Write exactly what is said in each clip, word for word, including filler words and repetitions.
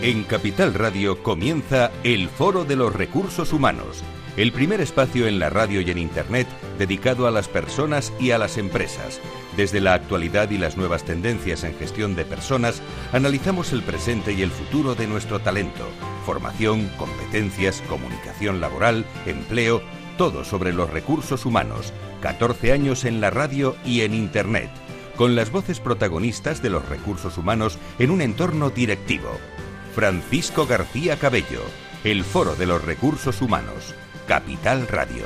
En Capital Radio comienza el Foro de los Recursos Humanos, el primer espacio en la radio y en Internet dedicado a las personas y a las empresas. Desde la actualidad y las nuevas tendencias en gestión de personas, analizamos el presente y el futuro de nuestro talento, formación, competencias, comunicación laboral, empleo, todo sobre los recursos humanos. catorce años en la radio y en Internet, con las voces protagonistas de los recursos humanos en un entorno directivo. Francisco García Cabello, el Foro de los Recursos Humanos, Capital Radio.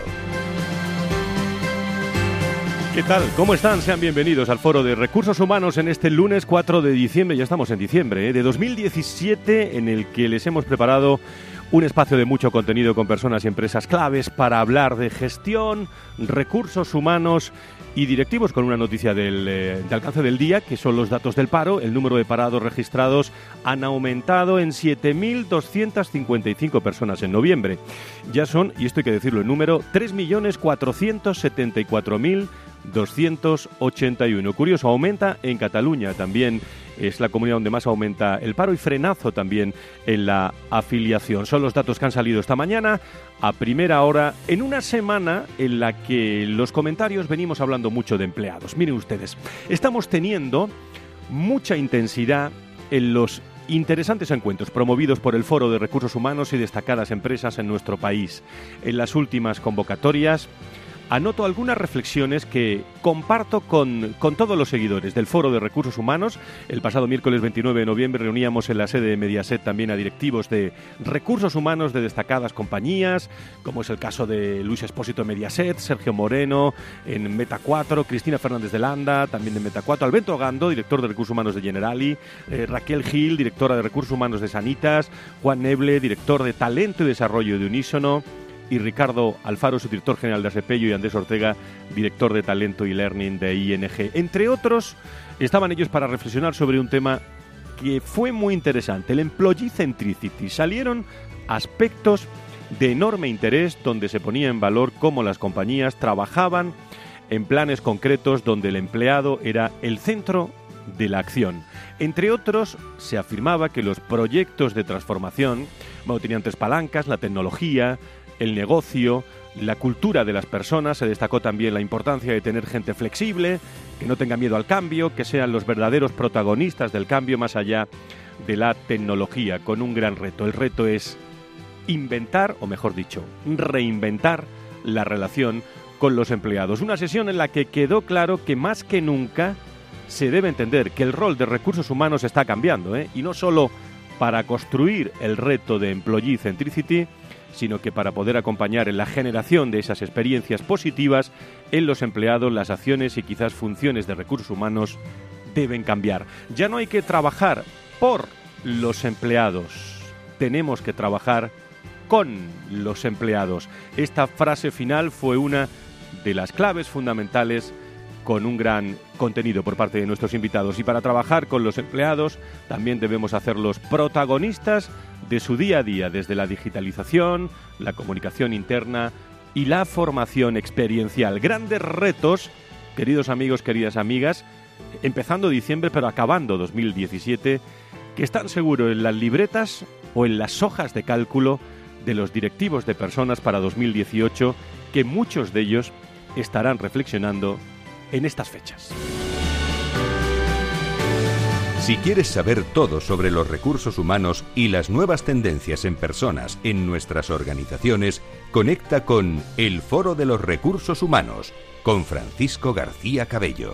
¿Qué tal? ¿Cómo están? Sean bienvenidos al Foro de Recursos Humanos en este lunes cuatro de diciembre, ya estamos en diciembre, ¿eh? de dos mil diecisiete, en el que les hemos preparado un espacio de mucho contenido con personas y empresas claves para hablar de gestión, recursos humanos y directivos, con una noticia del, eh, de alcance del día, que son los datos del paro. El número de parados registrados han aumentado en siete mil doscientas cincuenta y cinco personas en noviembre. Ya son, y esto hay que decirlo en número, tres millones cuatrocientos setenta y cuatro mil doscientos ochenta y uno. Curioso, aumenta en Cataluña, también es la comunidad donde más aumenta el paro, y frenazo también en la afiliación. Son los datos que han salido esta mañana a primera hora, en una semana en la que los comentarios venimos hablando mucho de empleados. Miren ustedes, estamos teniendo mucha intensidad en los interesantes encuentros promovidos por el Foro de Recursos Humanos y destacadas empresas en nuestro país. En las últimas convocatorias anoto algunas reflexiones que comparto con, con todos los seguidores del Foro de Recursos Humanos. El pasado miércoles veintinueve de noviembre reuníamos en la sede de Mediaset también a directivos de recursos humanos de destacadas compañías, como es el caso de Luis Espósito de Mediaset, Sergio Moreno en Meta cuatro, Cristina Fernández de Landa, también de Meta cuatro, Alberto Gando, director de Recursos Humanos de Generali, eh, Raquel Gil, directora de Recursos Humanos de Sanitas, Juan Neble, director de Talento y Desarrollo de Unísono, y Ricardo Alfaro, subdirector general de Asepello, y Andrés Ortega, director de Talento y Learning de I N G. Entre otros, estaban ellos para reflexionar sobre un tema que fue muy interesante, el Employee Centricity. Salieron aspectos de enorme interés donde se ponía en valor cómo las compañías trabajaban en planes concretos donde el empleado era el centro de la acción. Entre otros, se afirmaba que los proyectos de transformación, bueno, tenían tres palancas: la tecnología, el negocio, la cultura de las personas. Se destacó también la importancia de tener gente flexible, que no tenga miedo al cambio, que sean los verdaderos protagonistas del cambio más allá de la tecnología, con un gran reto. El reto es inventar, o mejor dicho, reinventar la relación con los empleados. Una sesión en la que quedó claro que más que nunca se debe entender que el rol de recursos humanos está cambiando, ¿eh? Y no solo para construir el reto de Employee Centricity, sino que para poder acompañar en la generación de esas experiencias positivas en los empleados, las acciones y quizás funciones de recursos humanos deben cambiar. Ya no hay que trabajar por los empleados, tenemos que trabajar con los empleados. Esta frase final fue una de las claves fundamentales, con un gran contenido por parte de nuestros invitados. Y para trabajar con los empleados también debemos hacerlos protagonistas de su día a día, desde la digitalización, la comunicación interna y la formación experiencial. Grandes retos, queridos amigos, queridas amigas, empezando diciembre pero acabando dos mil diecisiete, que están seguro en las libretas o en las hojas de cálculo de los directivos de personas para dos mil dieciocho, que muchos de ellos estarán reflexionando en estas fechas. Si quieres saber todo sobre los recursos humanos y las nuevas tendencias en personas en nuestras organizaciones, conecta con el Foro de los Recursos Humanos con Francisco García Cabello.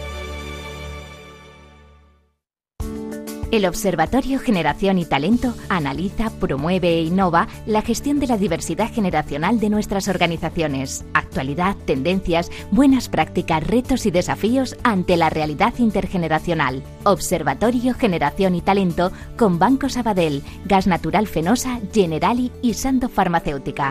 El Observatorio Generación y Talento analiza, promueve e innova la gestión de la diversidad generacional de nuestras organizaciones. Actualidad, tendencias, buenas prácticas, retos y desafíos ante la realidad intergeneracional. Observatorio Generación y Talento con Banco Sabadell, Gas Natural Fenosa, Generali y Sandoz Farmacéutica.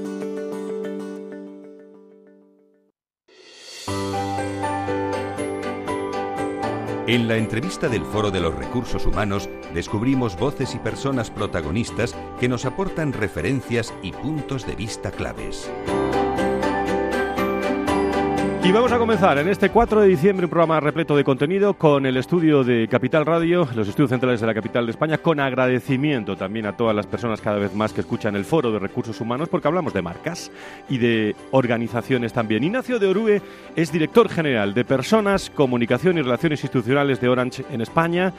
En la entrevista del Foro de los Recursos Humanos descubrimos voces y personas protagonistas que nos aportan referencias y puntos de vista claves. Y vamos a comenzar en este cuatro de diciembre un programa repleto de contenido con el estudio de Capital Radio, los estudios centrales de la capital de España, con agradecimiento también a todas las personas cada vez más que escuchan el Foro de Recursos Humanos, porque hablamos de marcas y de organizaciones también. Ignacio de Orue es director general de Personas, Comunicación y Relaciones Institucionales de Orange en España.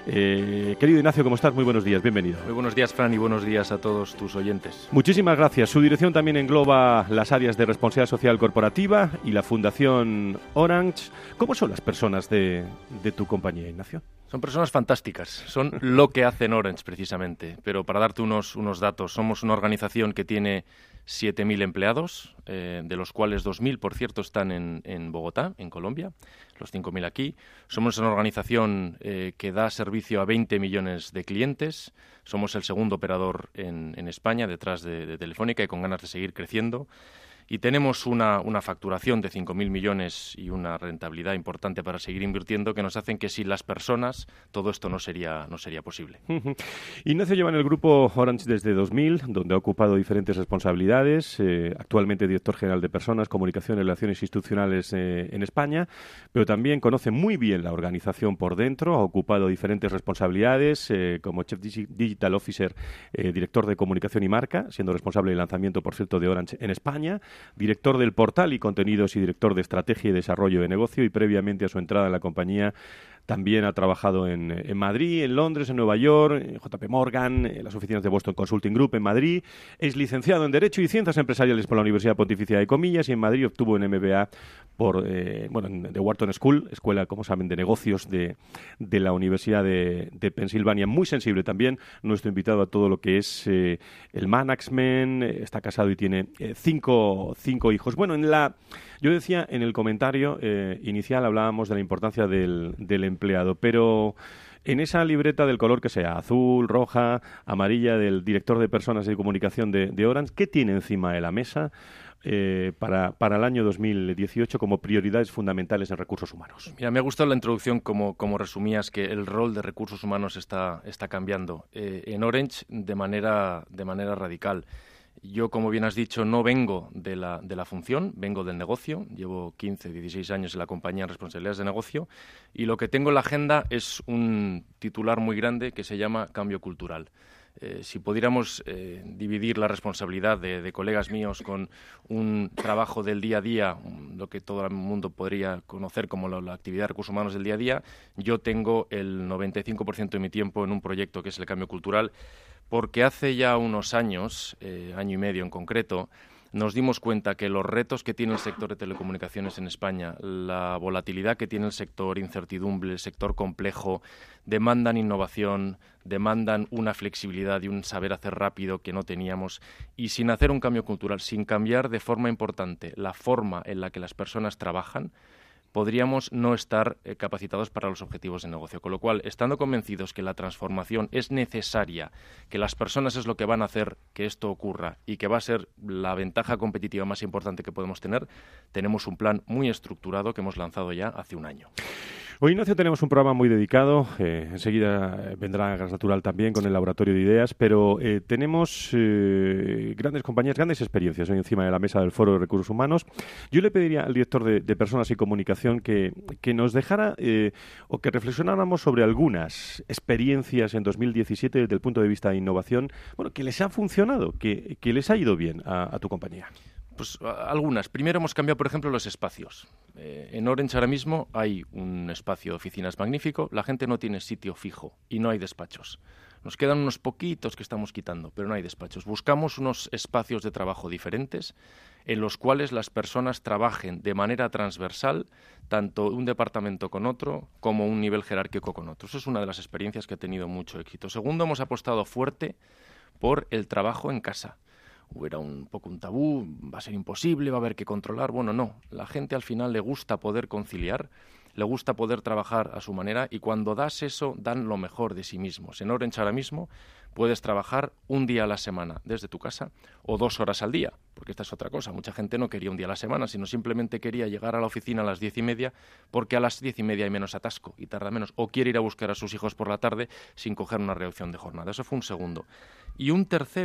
Eh, querido Ignacio, ¿cómo estás? Muy buenos días, bienvenido. Muy buenos días, Fran, y buenos días a todos tus oyentes. Muchísimas gracias. Su dirección también engloba las áreas de responsabilidad social corporativa y la Fundación Orange. ¿Cómo son las personas de, de tu compañía, Ignacio? Son personas fantásticas, son lo que hacen Orange precisamente, pero para darte unos, unos datos, somos una organización que tiene siete mil empleados, eh, de los cuales dos mil, por cierto, están en, en Bogotá, en Colombia, los cinco mil aquí. Somos una organización eh, que da servicio a veinte millones de clientes, somos el segundo operador en, en España, detrás de, de Telefónica, y con ganas de seguir creciendo. Y tenemos una, una facturación de cinco mil millones y una rentabilidad importante para seguir invirtiendo, que nos hacen que sin las personas todo esto no sería, no sería posible. Ignacio lleva en el grupo Orange desde dos mil, donde ha ocupado diferentes responsabilidades. Eh, actualmente director general de Personas, Comunicación y Relaciones Institucionales eh, en España, pero también conoce muy bien la organización por dentro. Ha ocupado diferentes responsabilidades eh, como Chief Digital Officer, eh, director de Comunicación y Marca, siendo responsable del lanzamiento, por cierto, de Orange en España, director del portal y contenidos y director de estrategia y desarrollo de negocio, y previamente a su entrada en la compañía también ha trabajado en, en Madrid, en Londres, en Nueva York, en J P Morgan, en las oficinas de Boston Consulting Group en Madrid. Es licenciado en Derecho y Ciencias Empresariales por la Universidad Pontificia de Comillas, y en Madrid obtuvo un M B A por eh, bueno, en The Wharton School, escuela, como saben, de negocios de, de la Universidad de, de Pensilvania. Muy sensible también nuestro invitado a todo lo que es eh, el management. Está casado y tiene eh, cinco, cinco hijos. Bueno, en la yo decía en el comentario eh, inicial, hablábamos de la importancia del, del empleado, pero en esa libreta del color que sea, azul, roja, amarilla, del director de Personas y Comunicación de, de Orange, ¿qué tiene encima de la mesa eh, para, para el año dos mil dieciocho como prioridades fundamentales en recursos humanos? Mira, me ha gustado la introducción, como, como resumías, que el rol de recursos humanos está, está cambiando eh, en Orange de manera, de manera radical. Yo, como bien has dicho, no vengo de la, de la función, vengo del negocio. Llevo quince, dieciséis años en la compañía en responsabilidades de negocio, y lo que tengo en la agenda es un titular muy grande que se llama cambio cultural. Eh, si pudiéramos eh, dividir la responsabilidad de, de colegas míos con un trabajo del día a día, lo que todo el mundo podría conocer como la, la actividad de recursos humanos del día a día, yo tengo el noventa y cinco por ciento de mi tiempo en un proyecto que es el cambio cultural, porque hace ya unos años, eh, año y medio en concreto, nos dimos cuenta que los retos que tiene el sector de telecomunicaciones en España, la volatilidad que tiene el sector, incertidumbre, el sector complejo, demandan innovación, demandan una flexibilidad y un saber hacer rápido que no teníamos, y sin hacer un cambio cultural, sin cambiar de forma importante la forma en la que las personas trabajan, podríamos no estar eh, capacitados para los objetivos de negocio. Con lo cual, estando convencidos que la transformación es necesaria, que las personas es lo que van a hacer que esto ocurra y que va a ser la ventaja competitiva más importante que podemos tener, tenemos un plan muy estructurado que hemos lanzado ya hace un año. Hoy, Ignacio, tenemos un programa muy dedicado. Eh, enseguida vendrá Gas Natural también con el Laboratorio de Ideas, pero eh, tenemos eh, grandes compañías, grandes experiencias hoy encima de la mesa del Foro de Recursos Humanos. Yo le pediría al director de, de Personas y Comunicación que, que nos dejara eh, o que reflexionáramos sobre algunas experiencias en dos mil diecisiete desde el punto de vista de innovación, bueno, que les ha funcionado, que, que les ha ido bien a, a tu compañía. Pues algunas. Primero hemos cambiado, por ejemplo, los espacios. Eh, en Orange ahora mismo hay un espacio de oficinas magnífico, la gente no tiene sitio fijo y no hay despachos. Nos quedan unos poquitos que estamos quitando, pero no hay despachos. Buscamos unos espacios de trabajo diferentes en los cuales las personas trabajen de manera transversal, tanto un departamento con otro como un nivel jerárquico con otro. Eso es una de las experiencias que ha tenido mucho éxito. Segundo, hemos apostado fuerte por el trabajo en casa. Era un poco un tabú, va a ser imposible, va a haber que controlar. Bueno, no, la gente al final le gusta poder conciliar, le gusta poder trabajar a su manera, y cuando das eso, dan lo mejor de sí mismos. En Orange ahora mismo puedes trabajar un día a la semana desde tu casa o dos horas al día, porque esta es otra cosa. Mucha gente no quería un día a la semana, sino simplemente quería llegar a la oficina a las diez y media, porque a las diez y media hay menos atasco y tarda menos, o quiere ir a buscar a sus hijos por la tarde sin coger una reducción de jornada. Eso fue un segundo. Y un tercero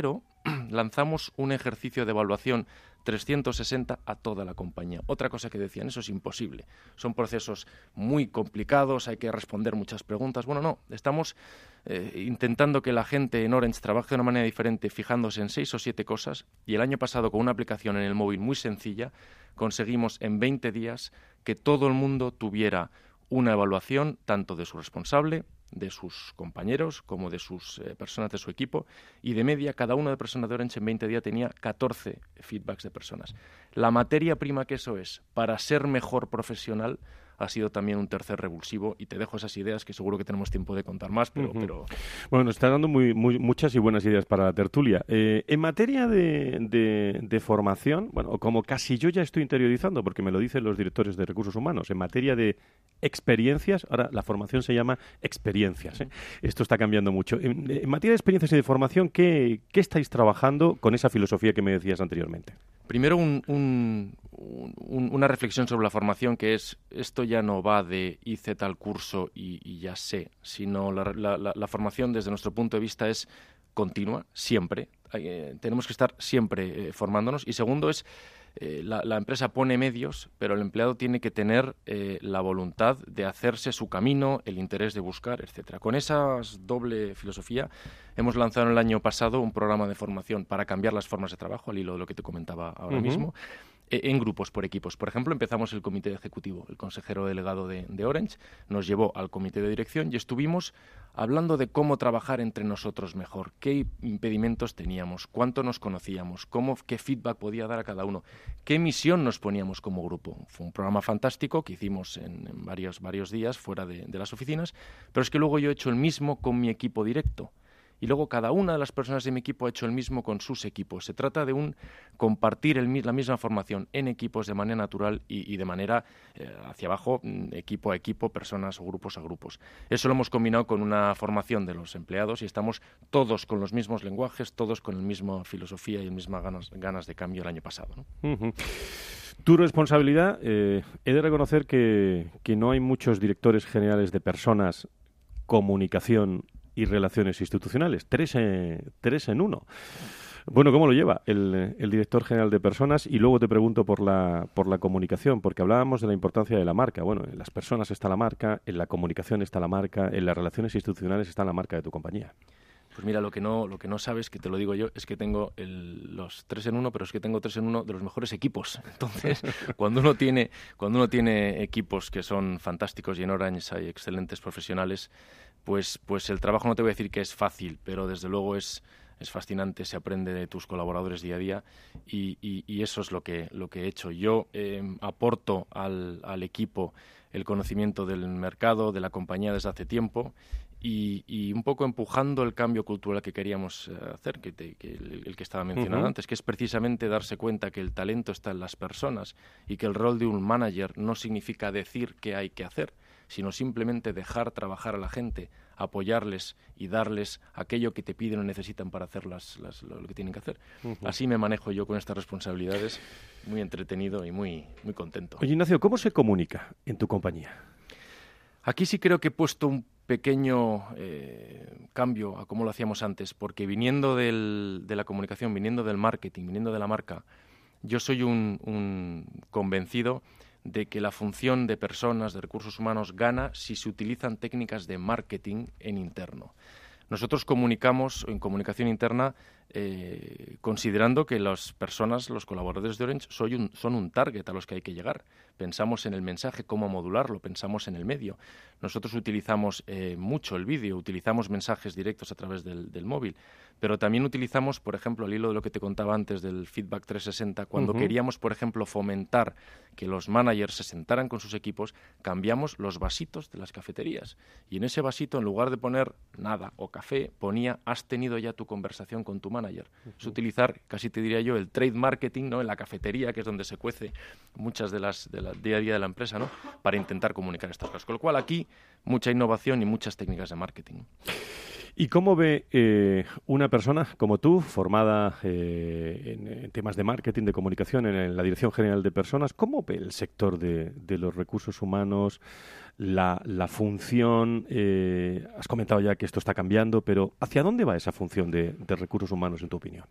lanzamos un ejercicio de evaluación trescientos sesenta a toda la compañía. Otra cosa que decían, eso es imposible. Son procesos muy complicados, hay que responder muchas preguntas. Bueno, no, estamos eh, intentando que la gente en Orange trabaje de una manera diferente, fijándose en seis o siete cosas, y el año pasado, con una aplicación en el móvil muy sencilla, conseguimos en veinte días que todo el mundo tuviera una evaluación tanto de su responsable, de sus compañeros, como de sus eh, personas de su equipo, y de media cada una de personas de Orange en veinte días tenía catorce feedbacks de personas. La materia prima que eso es para ser mejor profesional ha sido también un tercer revulsivo, y te dejo esas ideas que seguro que tenemos tiempo de contar más, pero... Uh-huh. pero... Bueno, nos está dando muy, muy, muchas y buenas ideas para la tertulia. Eh, en materia de, de, de formación, bueno, como casi yo ya estoy interiorizando, porque me lo dicen los directores de recursos humanos, en materia de experiencias, ahora la formación se llama experiencias, ¿eh? Esto está cambiando mucho. En, en materia de experiencias y de formación, ¿qué, qué estáis trabajando con esa filosofía que me decías anteriormente? Primero, un, un, un, una reflexión sobre la formación, que es, esto ya no va de hice tal curso y, y ya sé, sino la, la, la, la formación desde nuestro punto de vista es continua, siempre. Eh, tenemos que estar siempre eh, formándonos. Y segundo es, eh, la, la empresa pone medios, pero el empleado tiene que tener eh, la voluntad de hacerse su camino, el interés de buscar, etcétera. Con esa doble filosofía hemos lanzado el año pasado un programa de formación para cambiar las formas de trabajo, al hilo de lo que te comentaba ahora uh-huh. mismo, en grupos, por equipos. Por ejemplo, empezamos el comité ejecutivo. El consejero delegado de, de Orange nos llevó al comité de dirección y estuvimos hablando de cómo trabajar entre nosotros mejor, qué impedimentos teníamos, cuánto nos conocíamos, cómo, qué feedback podía dar a cada uno, qué misión nos poníamos como grupo. Fue un programa fantástico que hicimos en, en varios, varios días fuera de, de las oficinas, pero es que luego yo he hecho el mismo con mi equipo directo. Y luego cada una de las personas de mi equipo ha hecho el mismo con sus equipos. Se trata de un compartir el, la misma formación en equipos de manera natural y, y de manera eh, hacia abajo, equipo a equipo, personas o grupos a grupos. Eso lo hemos combinado con una formación de los empleados y estamos todos con los mismos lenguajes, todos con la misma filosofía y las mismas ganas, ganas de cambio el año pasado, ¿no? Uh-huh. Tu responsabilidad, eh, he de reconocer que, que no hay muchos directores generales de personas, comunicación y relaciones institucionales, tres en, tres en uno. Bueno, ¿cómo lo lleva el, el director general de personas? Y luego te pregunto por la, por la comunicación, porque hablábamos de la importancia de la marca. Bueno, en las personas está la marca, en la comunicación está la marca, en las relaciones institucionales está la marca de tu compañía. Pues mira, lo que no lo que no sabes, que te lo digo yo, es que tengo el, los tres en uno, pero es que tengo tres en uno de los mejores equipos. Entonces, cuando uno tiene cuando uno tiene equipos que son fantásticos, y en Orange hay excelentes profesionales, pues pues el trabajo no te voy a decir que es fácil, pero desde luego es es fascinante, se aprende de tus colaboradores día a día y, y, y eso es lo que lo que he hecho. Yo eh, aporto al, al equipo el conocimiento del mercado, de la compañía desde hace tiempo. Y, y un poco empujando el cambio cultural que queríamos uh, hacer, que, te, que el, el que estaba mencionando uh-huh. antes, que es precisamente darse cuenta que el talento está en las personas y que el rol de un manager no significa decir qué hay que hacer, sino simplemente dejar trabajar a la gente, apoyarles y darles aquello que te piden o necesitan para hacer las, las, lo que tienen que hacer. Uh-huh. Así me manejo yo con estas responsabilidades, muy entretenido y muy, muy contento. Oye, Ignacio, ¿cómo se comunica en tu compañía? Aquí sí creo que he puesto un pequeño eh, cambio a cómo lo hacíamos antes, porque viniendo del, de la comunicación, viniendo del marketing, viniendo de la marca, yo soy un, un convencido de que la función de personas, de recursos humanos, gana si se utilizan técnicas de marketing en interno. Nosotros comunicamos en comunicación interna eh, considerando que las personas, los colaboradores de Orange, soy un, son un target a los que hay que llegar. Pensamos en el mensaje, cómo modularlo, pensamos en el medio. Nosotros utilizamos eh, mucho el vídeo, utilizamos mensajes directos a través del, del móvil, pero también utilizamos, por ejemplo, al hilo de lo que te contaba antes del feedback trescientos sesenta, cuando uh-huh. queríamos, por ejemplo, fomentar que los managers se sentaran con sus equipos, cambiamos los vasitos de las cafeterías. Y en ese vasito, en lugar de poner nada o café, ponía, has tenido ya tu conversación con tu manager. Uh-huh. Es utilizar, casi te diría yo, el trade marketing, ¿no?, en la cafetería, que es donde se cuece muchas de las de la día a día de la empresa, ¿no?, para intentar comunicar estas cosas. Con lo cual, aquí, mucha innovación y muchas técnicas de marketing. ¿Y cómo ve eh, una persona como tú, formada eh, en, en temas de marketing, de comunicación, en, en la Dirección General de Personas, cómo ve el sector de, de los recursos humanos, la, la función? Eh, has comentado ya que esto está cambiando, pero ¿hacia dónde va esa función de, de recursos humanos, en tu opinión?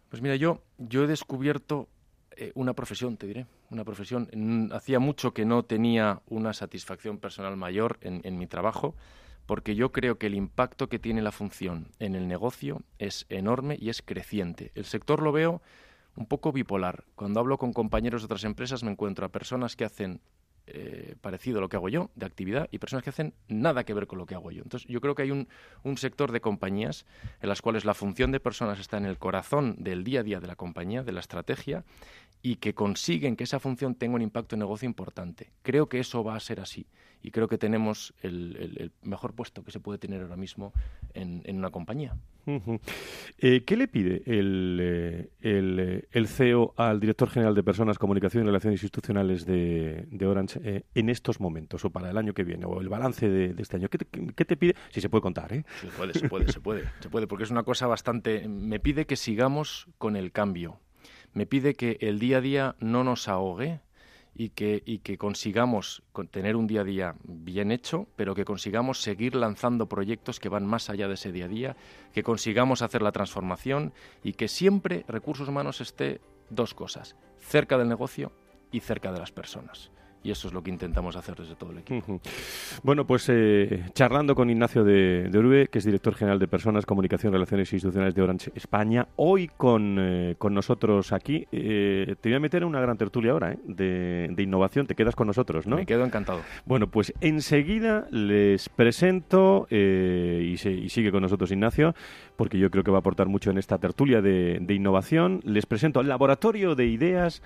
Pues mira, yo, yo he descubierto eh, una profesión, te diré, una profesión. En, hacía mucho que no tenía una satisfacción personal mayor en, en mi trabajo, porque yo creo que el impacto que tiene la función en el negocio es enorme y es creciente. El sector lo veo un poco bipolar. Cuando hablo con compañeros de otras empresas me encuentro a personas que hacen eh, parecido a lo que hago yo, de actividad, y personas que hacen nada que ver con lo que hago yo. Entonces, yo creo que hay un, un sector de compañías en las cuales la función de personas está en el corazón del día a día de la compañía, de la estrategia, y que consiguen que esa función tenga un impacto en negocio importante. Creo que eso va a ser así, y creo que tenemos el, el, el mejor puesto que se puede tener ahora mismo en, en una compañía. Uh-huh. Eh, ¿Qué le pide el, eh, el, el C E O al director general de Personas, Comunicación y Relaciones Institucionales de, de Orange eh, en estos momentos, o para el año que viene, o el balance de, de este año? ¿Qué te, qué te pide? Si se puede contar, ¿eh? Se puede, se puede, se puede, se puede, porque es una cosa bastante... Me pide que sigamos con el cambio. Me pide que el día a día no nos ahogue y que, y que consigamos tener un día a día bien hecho, pero que consigamos seguir lanzando proyectos que van más allá de ese día a día, que consigamos hacer la transformación y que siempre Recursos Humanos esté dos cosas, cerca del negocio y cerca de las personas. Y eso es lo que intentamos hacer desde todo el equipo. Uh-huh. Bueno, pues eh, charlando con Ignacio de, de Orube, que es director general de Personas, Comunicación y Relaciones Institucionales de Orange España, hoy con, eh, con nosotros aquí. Eh, te voy a meter en una gran tertulia ahora, ¿eh? de, de innovación. Te quedas con nosotros, ¿no? Me quedo encantado. Bueno, pues enseguida les presento, eh, y, se, y sigue con nosotros Ignacio, porque yo creo que va a aportar mucho en esta tertulia de, de innovación. Les presento al Laboratorio de Ideas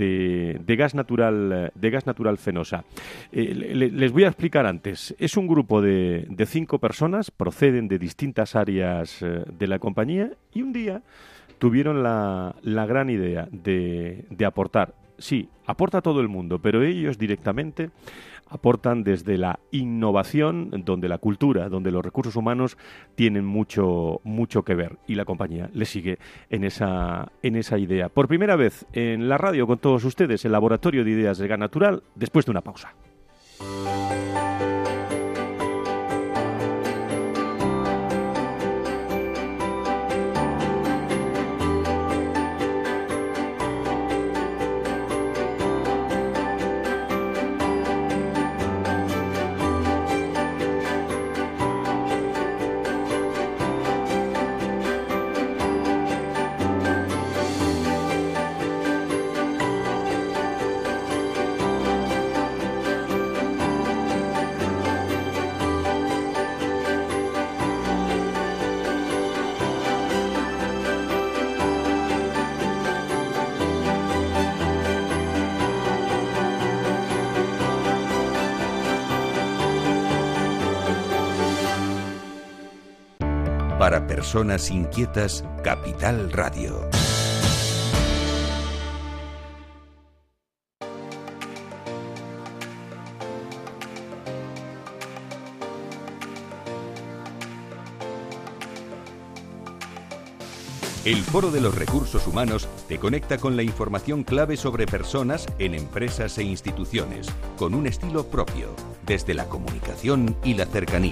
de, de Gas Natural, de Gas Natural Fenosa. Eh, le, les voy a explicar antes. Es un grupo de, de cinco personas, proceden de distintas áreas eh, de la compañía y un día tuvieron la, la gran idea de, de aportar. Sí, aporta todo el mundo, pero ellos directamente aportan desde la innovación, donde la cultura, donde los recursos humanos tienen mucho, mucho que ver. Y la compañía le sigue en esa, en esa idea. Por primera vez en la radio con todos ustedes, el Laboratorio de Ideas de Gas Natural, después de una pausa. Para personas inquietas, Capital Radio. El Foro de los Recursos Humanos te conecta con la información clave sobre personas en empresas e instituciones, con un estilo propio, desde la comunicación y la cercanía.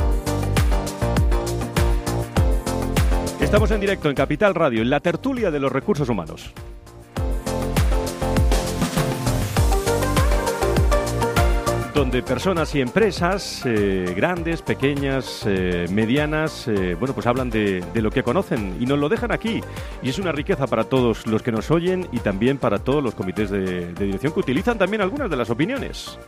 Estamos en directo en Capital Radio, en la tertulia de los recursos humanos. Donde personas y empresas, eh, grandes, pequeñas, eh, medianas, eh, bueno, pues hablan de, de lo que conocen y nos lo dejan aquí. Y es una riqueza para todos los que nos oyen y también para todos los comités de, de dirección que utilizan también algunas de las opiniones.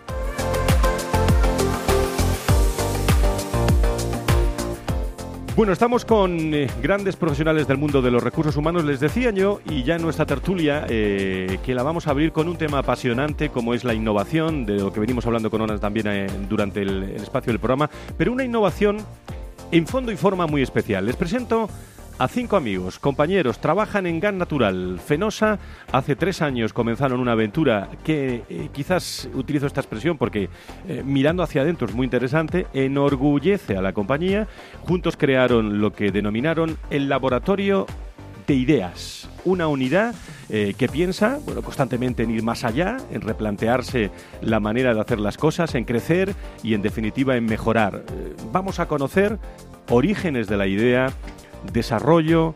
Bueno, estamos con eh, grandes profesionales del mundo de los recursos humanos. Les decía yo, y ya en nuestra tertulia, eh, que la vamos a abrir con un tema apasionante como es la innovación, de lo que venimos hablando con Orange también eh, durante el, el espacio del programa, pero una innovación en fondo y forma muy especial. Les presento a cinco amigos, compañeros, trabajan en Gas Natural Fenosa. Hace tres años comenzaron una aventura que eh, quizás utilizo esta expresión porque eh, mirando hacia adentro es muy interesante, enorgullece a la compañía. Juntos crearon lo que denominaron el Laboratorio de Ideas, una unidad eh, que piensa bueno, constantemente en ir más allá, en replantearse la manera de hacer las cosas, en crecer y en definitiva en mejorar. Eh, vamos a conocer orígenes de la idea, desarrollo,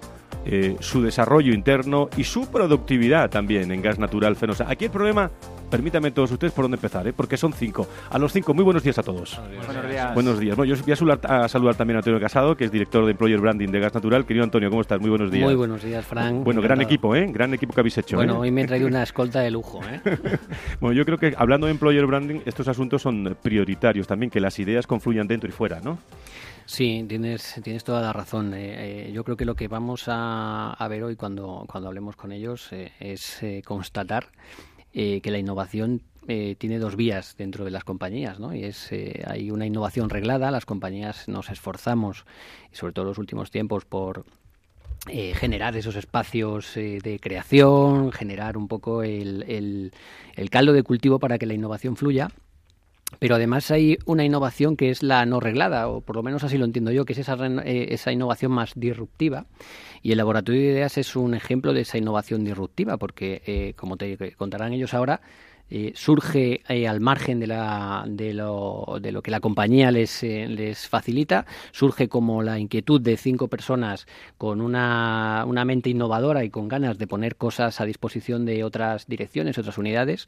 eh, su desarrollo interno y su productividad también en Gas Natural Fenosa. Aquí el problema, permítanme todos ustedes por dónde empezar, ¿eh? Porque son cinco. A los cinco, muy buenos días a todos. Buenos días. Buenos días. Bueno, yo voy a saludar, a saludar también a Antonio Casado, que es director de Employer Branding de Gas Natural. Querido Antonio, ¿cómo estás? Muy buenos días. Muy buenos días, Fran. Bueno, gran equipo, ¿eh? Gran equipo que habéis hecho. Bueno, ¿eh? hoy me he traído una escolta de lujo, ¿eh? Bueno, yo creo que hablando de Employer Branding, estos asuntos son prioritarios también, que las ideas confluyan dentro y fuera, ¿no? Sí, tienes, tienes toda la razón. Eh, eh, yo creo que lo que vamos a, a ver hoy cuando, cuando hablemos con ellos eh, es eh, constatar eh, que la innovación eh, tiene dos vías dentro de las compañías, ¿no? Y es eh, hay una innovación reglada, las compañías nos esforzamos, y sobre todo en los últimos tiempos, por Eh, generar esos espacios eh, de creación, generar un poco el, el, el caldo de cultivo para que la innovación fluya. Pero además hay una innovación que es la no reglada, o por lo menos así lo entiendo yo, que es esa, eh, esa innovación más disruptiva. Y el Laboratorio de Ideas es un ejemplo de esa innovación disruptiva, porque, eh, como te contarán ellos ahora, Eh, surge eh, al margen de, la, de, lo, de lo que la compañía les, eh, les facilita, surge como la inquietud de cinco personas con una, una mente innovadora y con ganas de poner cosas a disposición de otras direcciones, otras unidades,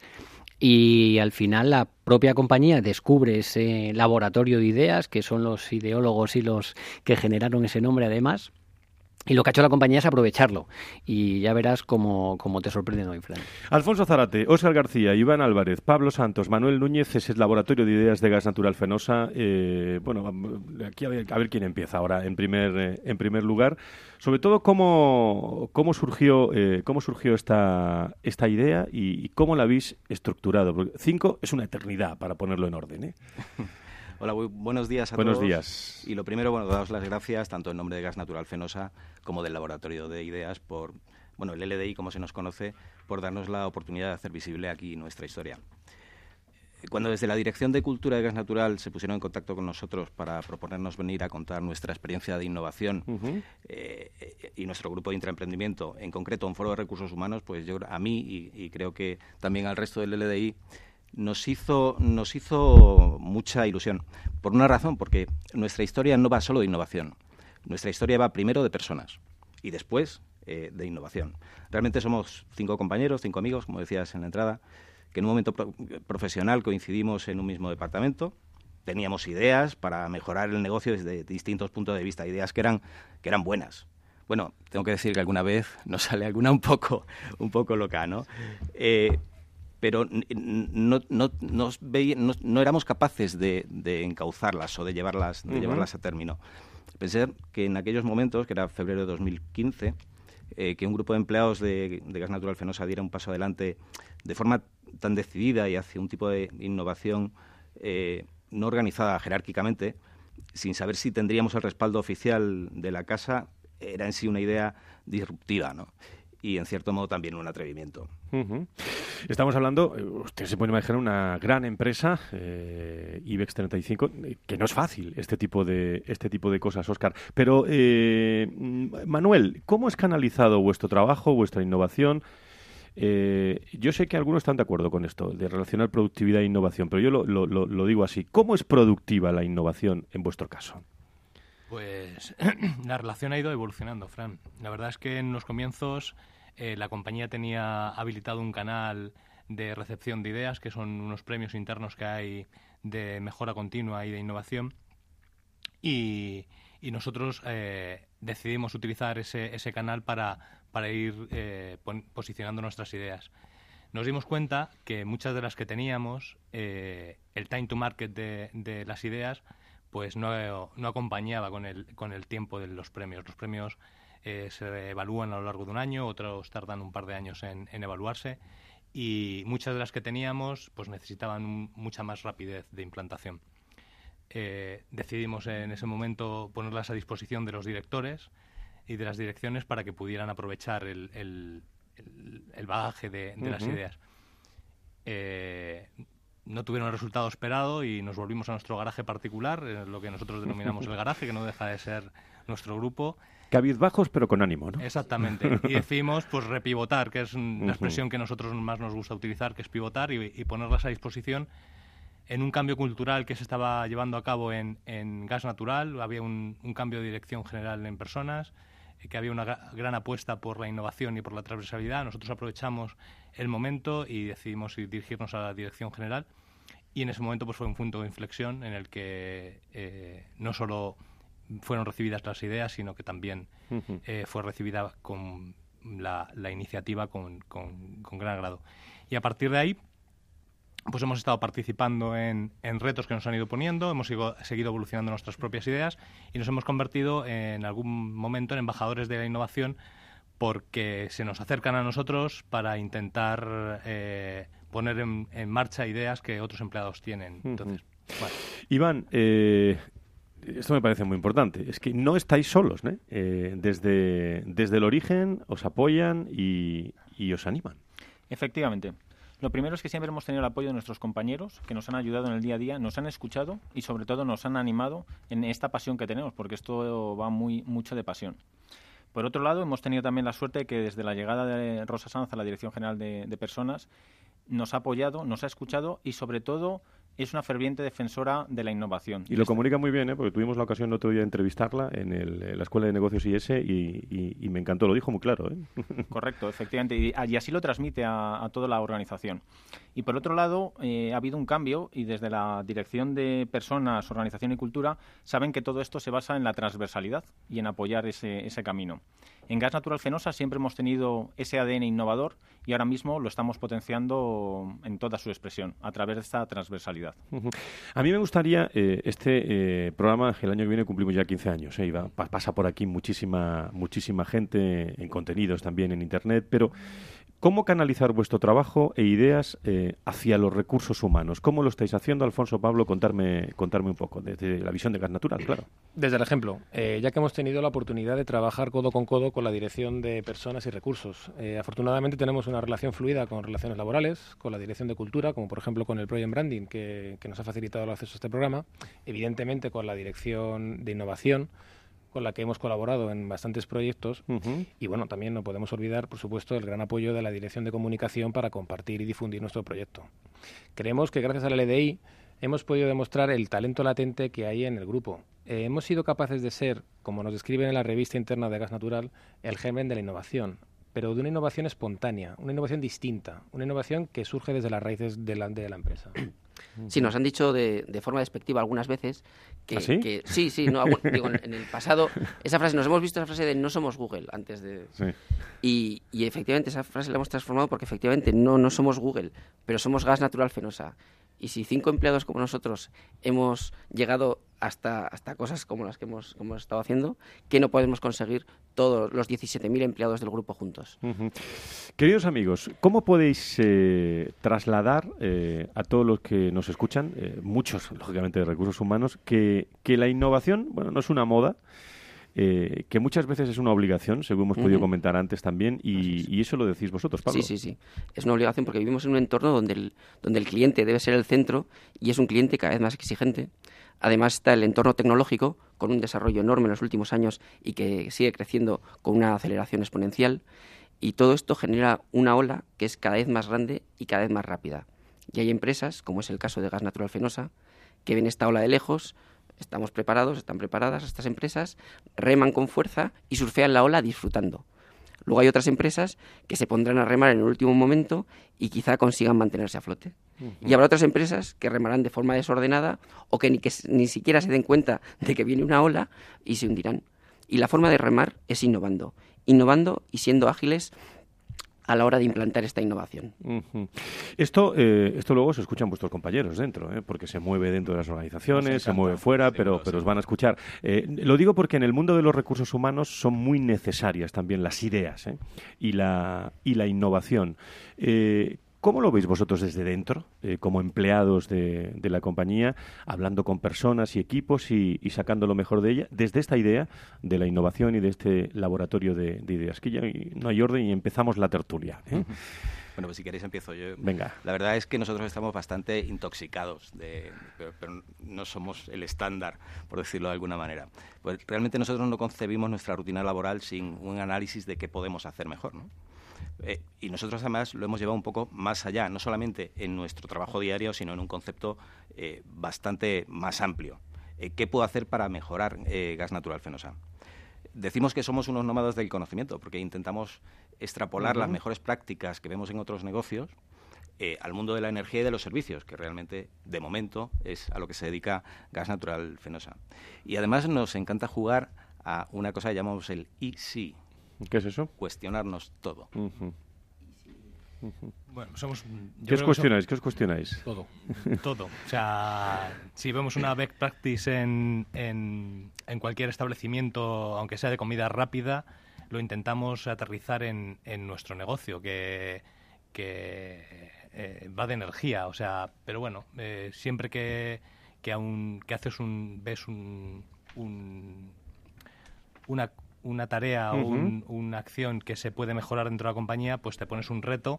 y al final la propia compañía descubre ese laboratorio de ideas, que son los ideólogos y los que generaron ese nombre además. Y lo que ha hecho la compañía es aprovecharlo. Y ya verás cómo, cómo te sorprende hoy, Fran. Alfonso Zarate, Óscar García, Iván Álvarez, Pablo Santos, Manuel Núñez, ese es el Laboratorio de Ideas de Gas Natural Fenosa. Eh, bueno, aquí a ver, a ver quién empieza ahora en primer, eh, en primer lugar. Sobre todo, cómo, cómo surgió, eh, cómo surgió esta, esta idea y, y cómo la habéis estructurado. Porque cinco es una eternidad para ponerlo en orden, ¿eh? Hola, muy buenos días a buenos todos. Buenos días. Y lo primero, bueno, daros las gracias, tanto en nombre de Gas Natural Fenosa como del Laboratorio de Ideas, por, bueno, el L D I, como se nos conoce, por darnos la oportunidad de hacer visible aquí nuestra historia. Cuando desde la Dirección de Cultura de Gas Natural se pusieron en contacto con nosotros para proponernos venir a contar nuestra experiencia de innovación uh-huh. eh, y nuestro grupo de intraemprendimiento, en concreto un foro de recursos humanos, pues yo a mí y, y creo que también al resto del L D I, Nos hizo, nos hizo mucha ilusión. Por una razón, porque nuestra historia no va solo de innovación. Nuestra historia va primero de personas y después eh, de innovación. Realmente somos cinco compañeros, cinco amigos, como decías en la entrada, que en un momento pro- profesional coincidimos en un mismo departamento. Teníamos ideas para mejorar el negocio desde distintos puntos de vista, ideas que eran, que eran buenas. Bueno, tengo que decir que alguna vez nos sale alguna un poco, un poco loca, ¿no? Eh, pero no, no, no, veía, no, no éramos capaces de, de encauzarlas o de llevarlas, de uh-huh. llevarlas a término. Pensé que en aquellos momentos, que era febrero de dos mil quince, eh, que un grupo de empleados de, de Gas Natural Fenosa diera un paso adelante de forma tan decidida y hacia un tipo de innovación eh, no organizada jerárquicamente, sin saber si tendríamos el respaldo oficial de la casa, era en sí una idea disruptiva, ¿no? Y, en cierto modo, también un atrevimiento. Uh-huh. Estamos hablando, usted se puede imaginar una gran empresa, eh, IBEX treinta y cinco, que no es fácil este tipo de este tipo de cosas, Óscar. Pero, eh, Manuel, ¿cómo es canalizado vuestro trabajo, vuestra innovación? Eh, yo sé que algunos están de acuerdo con esto, de relacionar productividad e innovación, pero yo lo, lo, lo, lo digo así. ¿Cómo es productiva la innovación en vuestro caso? Pues la relación ha ido evolucionando, Fran. La verdad es que en los comienzos eh, la compañía tenía habilitado un canal de recepción de ideas, que son unos premios internos que hay de mejora continua y de innovación, y, y nosotros eh, decidimos utilizar ese, ese canal para, para ir eh, pon, posicionando nuestras ideas. Nos dimos cuenta que muchas de las que teníamos, eh, el time to market de, de las ideas, pues no, no acompañaba con el, con el tiempo de los premios. Los premios eh, se evalúan a lo largo de un año, otros tardan un par de años en, en evaluarse, y muchas de las que teníamos pues necesitaban un, mucha más rapidez de implantación. Eh, decidimos en ese momento ponerlas a disposición de los directores y de las direcciones para que pudieran aprovechar el, el, el, el bagaje de, de uh-huh. las ideas. Eh, no tuvieron el resultado esperado y nos volvimos a nuestro garaje particular, eh, lo que nosotros denominamos el garaje, que no deja de ser nuestro grupo. Cabizbajos, pero con ánimo, ¿no? Exactamente. Y decidimos pues repivotar, que es una expresión que a nosotros más nos gusta utilizar, que es pivotar, y, y ponerlas a disposición en un cambio cultural que se estaba llevando a cabo en, en Gas Natural. Había un, un cambio de dirección general en personas, que había una gran apuesta por la innovación y por la transversalidad. Nosotros aprovechamos el momento y decidimos dirigirnos a la dirección general. Y en ese momento pues fue un punto de inflexión en el que eh, no solo fueron recibidas las ideas, sino que también uh-huh. eh, fue recibida con la, la iniciativa con, con, con gran agrado. Y a partir de ahí pues hemos estado participando en, en retos que nos han ido poniendo, hemos sigo, seguido evolucionando nuestras propias ideas y nos hemos convertido en algún momento en embajadores de la innovación, porque se nos acercan a nosotros para intentar eh, poner en, en marcha ideas que otros empleados tienen. Entonces, uh-huh. bueno. Iván, eh, esto me parece muy importante, es que no estáis solos, ¿eh? Eh, desde, desde el origen os apoyan y, y os animan. Efectivamente. Lo primero es que siempre hemos tenido el apoyo de nuestros compañeros, que nos han ayudado en el día a día, nos han escuchado y sobre todo nos han animado en esta pasión que tenemos, porque esto va muy mucho de pasión. Por otro lado, hemos tenido también la suerte de que desde la llegada de Rosa Sanz a la Dirección General de, de Personas nos ha apoyado, nos ha escuchado y sobre todo es una ferviente defensora de la innovación. Y lo comunica muy bien, ¿eh? Porque tuvimos la ocasión el otro día de entrevistarla en, el, en la Escuela de Negocios I S y, y, y me encantó, lo dijo muy claro, ¿eh? Correcto, efectivamente, y, y así lo transmite a, a toda la organización. Y por otro lado, eh, ha habido un cambio y desde la Dirección de Personas, Organización y Cultura saben que todo esto se basa en la transversalidad y en apoyar ese, ese camino. En Gas Natural Fenosa siempre hemos tenido ese A D N innovador y ahora mismo lo estamos potenciando en toda su expresión, a través de esta transversalidad. Uh-huh. A mí me gustaría, eh, este eh, programa, el año que viene cumplimos ya quince años, eh, y va, pasa por aquí muchísima, muchísima gente en contenidos también en Internet, pero ¿cómo canalizar vuestro trabajo e ideas eh, hacia los recursos humanos? ¿Cómo lo estáis haciendo, Alfonso, Pablo? Contarme, contarme un poco, desde la visión de Gas Natural, claro. Desde el ejemplo, eh, ya que hemos tenido la oportunidad de trabajar codo con codo con la Dirección de Personas y Recursos. Eh, afortunadamente tenemos una relación fluida con relaciones laborales, con la Dirección de Cultura, como por ejemplo con el Project Branding, que, que nos ha facilitado el acceso a este programa, evidentemente con la Dirección de Innovación, con la que hemos colaborado en bastantes proyectos, uh-huh. y bueno, también no podemos olvidar, por supuesto, el gran apoyo de la Dirección de Comunicación para compartir y difundir nuestro proyecto. Creemos que gracias al L D I hemos podido demostrar el talento latente que hay en el grupo. Eh, hemos sido capaces de ser, como nos describen en la revista interna de Gas Natural, el germen de la innovación, pero de una innovación espontánea, una innovación distinta, una innovación que surge desde las raíces de la, de la empresa. Sí, nos han dicho de, de forma despectiva algunas veces que... ¿Ah, sí? que sí, sí, no, digo, en el pasado, esa frase, nos hemos visto esa frase de no somos Google antes de... Sí. Y, y efectivamente esa frase la hemos transformado porque efectivamente no, no somos Google, pero somos Gas Natural Fenosa. Y si cinco empleados como nosotros hemos llegado hasta, hasta cosas como las que hemos, como hemos estado haciendo, ¿qué no podemos conseguir todos los diecisiete mil empleados del grupo juntos? Uh-huh. Queridos amigos, ¿cómo podéis eh, trasladar eh, a todos los que nos escuchan, eh, muchos, lógicamente, de recursos humanos, que, que la innovación, bueno, no es una moda, Eh, que muchas veces es una obligación, según hemos podido uh-huh. comentar antes también, y, es. y eso lo decís vosotros, Pablo. Sí, sí, sí. Es una obligación porque vivimos en un entorno donde el, donde el cliente debe ser el centro y es un cliente cada vez más exigente. Además está el entorno tecnológico, con un desarrollo enorme en los últimos años y que sigue creciendo con una aceleración exponencial. Y todo esto genera una ola que es cada vez más grande y cada vez más rápida. Y hay empresas, como es el caso de Gas Natural Fenosa, que ven esta ola de lejos. Estamos preparados, están preparadas estas empresas, reman con fuerza y surfean la ola disfrutando. Luego hay otras empresas que se pondrán a remar en el último momento y quizá consigan mantenerse a flote. Uh-huh. Y habrá otras empresas que remarán de forma desordenada o que ni, que ni siquiera se den cuenta de que viene una ola y se hundirán. Y la forma de remar es innovando, innovando y siendo ágiles a la hora de implantar esta innovación. Uh-huh. Esto eh, esto luego se escuchan vuestros compañeros dentro, ¿eh? Porque se mueve dentro de las organizaciones, se mueve fuera, sí, pero, pero os van a escuchar. Eh, lo digo porque en el mundo de los recursos humanos son muy necesarias también las ideas, ¿eh? y, la, y la innovación. Eh, ¿Cómo lo veis vosotros desde dentro, eh, como empleados de, de la compañía, hablando con personas y equipos y, y sacando lo mejor de ella, desde esta idea de la innovación y de este laboratorio de, de ideas? Que ya no hay orden y empezamos la tertulia, ¿eh? Bueno, pues si queréis empiezo yo. Venga. La verdad es que nosotros estamos bastante intoxicados, de, pero, pero no somos el estándar, por decirlo de alguna manera. Pues realmente nosotros no concebimos nuestra rutina laboral sin un análisis de qué podemos hacer mejor, ¿no? Eh, y nosotros además lo hemos llevado un poco más allá, no solamente en nuestro trabajo diario, sino en un concepto eh, bastante más amplio. Eh, ¿Qué puedo hacer para mejorar eh, Gas Natural Fenosa? decimos que somos unos nómadas del conocimiento, porque intentamos extrapolar uh-huh. las mejores prácticas que vemos en otros negocios eh, al mundo de la energía y de los servicios, que realmente, de momento, es a lo que se dedica Gas Natural Fenosa. Y además nos encanta jugar a una cosa que llamamos el E C. ¿Qué es eso? Cuestionarnos todo. Uh-huh. Uh-huh. Bueno, somos, ¿Qué os cuestionáis? Somos... ¿Qué os cuestionáis? Todo. Todo. O sea, si vemos una best practice en, en, en cualquier establecimiento, aunque sea de comida rápida, lo intentamos aterrizar en, en nuestro negocio, que, que eh, va de energía. O sea, pero bueno, eh, siempre que, que, aún, que haces un, ves un, un una una tarea o uh-huh. un, una acción que se puede mejorar dentro de la compañía, pues te pones un reto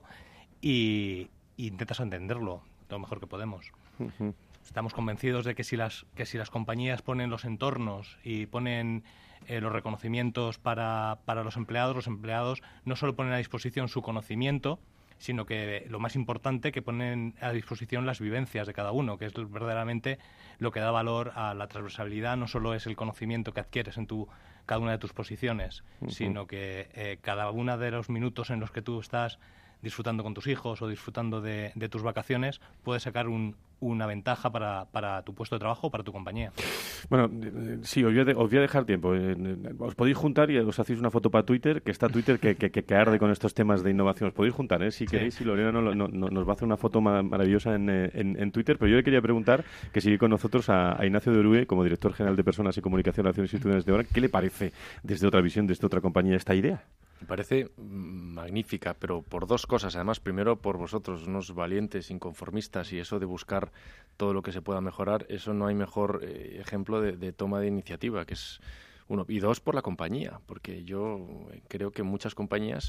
y, y intentas entenderlo lo mejor que podemos. Uh-huh. Estamos convencidos de que si las que si las compañías ponen los entornos y ponen eh, los reconocimientos para, para los empleados, los empleados no solo ponen a disposición su conocimiento, sino que lo más importante, que ponen a disposición las vivencias de cada uno, que es verdaderamente lo que da valor a la transversalidad. No solo es el conocimiento que adquieres en tu cada una de tus posiciones, uh-huh. sino que eh, cada uno de los minutos en los que tú estás disfrutando con tus hijos o disfrutando de, de tus vacaciones, puedes sacar un, una ventaja para, para tu puesto de trabajo o para tu compañía. Bueno, eh, sí, os voy, a de, os voy a dejar tiempo. Eh, os podéis juntar y os hacéis una foto para Twitter, que está Twitter que, que, que arde con estos temas de innovación. Os podéis juntar, ¿eh? Si sí. queréis, y Lorena no, no, no, nos va a hacer una foto ma- maravillosa en, en, en Twitter. Pero yo le quería preguntar, que sigue con nosotros, a, a Ignacio de Orue, como director general de Personas y Comunicación, Relaciones Institucionales de Orange. ¿Qué le parece, desde otra visión, desde otra compañía, esta idea? Me parece magnífica, pero por dos cosas. Además, primero, por vosotros, unos valientes, inconformistas, y eso de buscar todo lo que se pueda mejorar, eso no hay mejor eh, ejemplo de, de toma de iniciativa, que es uno. Y dos, por la compañía, porque yo creo que muchas compañías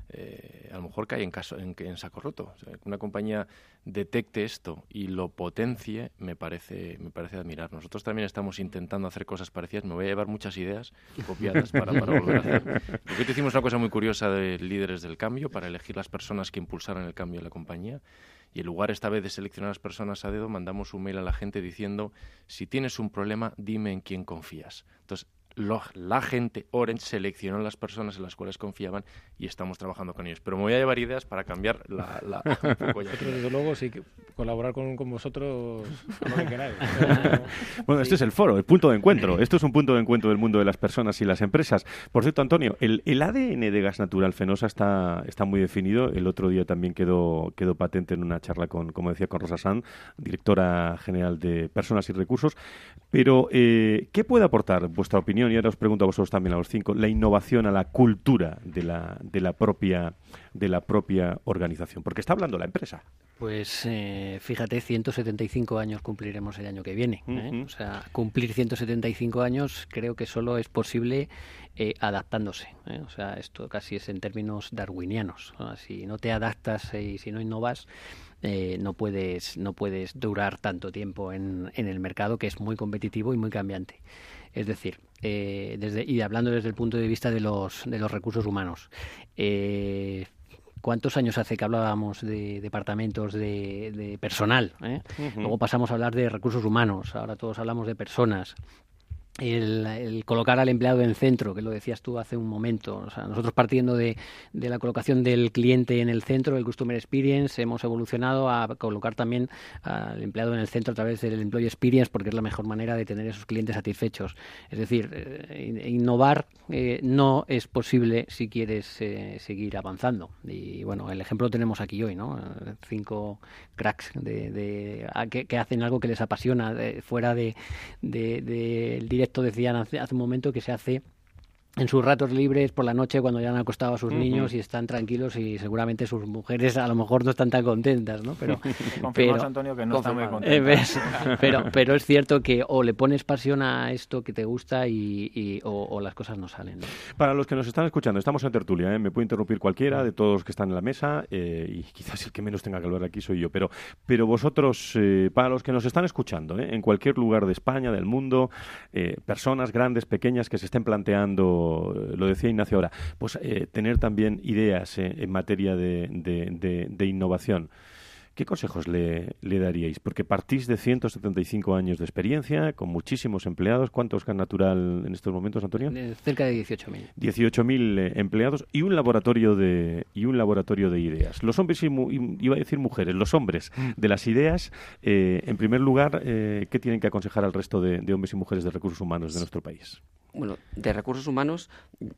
eh, a lo mejor caen en, caso, en, en saco roto. O sea, que una compañía detecte esto y lo potencie, me parece me parece admirar. Nosotros también estamos intentando hacer cosas parecidas. Me voy a llevar muchas ideas copiadas para, para volver a hacer. Porque hoy hicimos una cosa muy curiosa de líderes del cambio para elegir las personas que impulsaran el cambio en la compañía. Y en lugar esta vez de seleccionar a las personas a dedo, mandamos un mail a la gente diciendo: si tienes un problema, dime en quién confías. Entonces, Lo, la gente, Orange, seleccionó las personas en las cuales confiaban y estamos trabajando con ellos. Pero me voy a llevar ideas para cambiar la... la un poco ya. Nosotros, desde luego, sí, que colaborar con, con vosotros a lo que queráis. Bueno, este sí. es el foro, el punto de encuentro. Esto es un punto de encuentro del mundo de las personas y las empresas. Por cierto, Antonio, el, el A D N de Gas Natural Fenosa está, está muy definido. El otro día también quedó, quedó patente en una charla con, como decía, con Rosa Sanz, directora general de Personas y Recursos. Pero, eh, ¿qué puede aportar, vuestra opinión? Y ahora os pregunto a vosotros también, a los cinco, la innovación a la cultura de la, de la propia de la propia organización, porque está hablando la empresa. Pues eh, fíjate, ciento setenta y cinco años cumpliremos el año que viene. ¿eh? Uh-huh. O sea, cumplir ciento setenta y cinco años creo que solo es posible eh, adaptándose. ¿eh? O sea, esto casi es en términos darwinianos. ¿no? Si no te adaptas eh, y si no innovas, Eh, no puedes no puedes durar tanto tiempo en, en el mercado, que es muy competitivo y muy cambiante. Es decir, eh, desde y hablando desde el punto de vista de los de los recursos humanos, eh, ¿cuántos años hace que hablábamos de departamentos de, de personal? ¿eh? Uh-huh. Luego pasamos a hablar de recursos humanos, ahora todos hablamos de personas. El, el colocar al empleado en el centro, que lo decías tú hace un momento. O sea, nosotros partiendo de, de la colocación del cliente en el centro, el Customer Experience, hemos evolucionado a colocar también al empleado en el centro a través del Employee Experience, porque es la mejor manera de tener esos clientes satisfechos. Es decir, eh, innovar eh, no es posible si quieres eh, seguir avanzando. Y bueno, el ejemplo lo tenemos aquí hoy, ¿no? Cinco cracks de, de, a, que, que hacen algo que les apasiona, de, fuera de, de, de el directo decían hace, hace un momento que se hace en sus ratos libres por la noche cuando ya han acostado a sus uh-huh. niños y están tranquilos, y seguramente sus mujeres a lo mejor no están tan contentas, ¿no? Pero confirmamos, Antonio, que no está muy contenta. Eh, pero, pero es cierto que o le pones pasión a esto que te gusta y, y o, o las cosas no salen, ¿no? Para los que nos están escuchando, estamos en tertulia, ¿eh? Me puede interrumpir cualquiera de todos los que están en la mesa, eh, y quizás el que menos tenga que hablar aquí soy yo, pero, pero vosotros, eh, para los que nos están escuchando, ¿eh? En cualquier lugar de España, del mundo, eh, personas grandes, pequeñas, que se estén planteando, lo decía Ignacio ahora, pues eh, tener también ideas eh, en materia de, de, de, de innovación. ¿qué consejos le, le daríais? Porque partís de ciento setenta y cinco años de experiencia, con muchísimos empleados. ¿Cuántos Gas Natural en estos momentos, Antonio? Eh, cerca de dieciocho mil. dieciocho mil eh, empleados y un laboratorio de y un laboratorio de ideas. Los hombres y, mu- y iba a decir mujeres, los hombres de las ideas, eh, en primer lugar, eh, ¿qué tienen que aconsejar al resto de, de hombres y mujeres de recursos humanos de nuestro país? Bueno, de recursos humanos,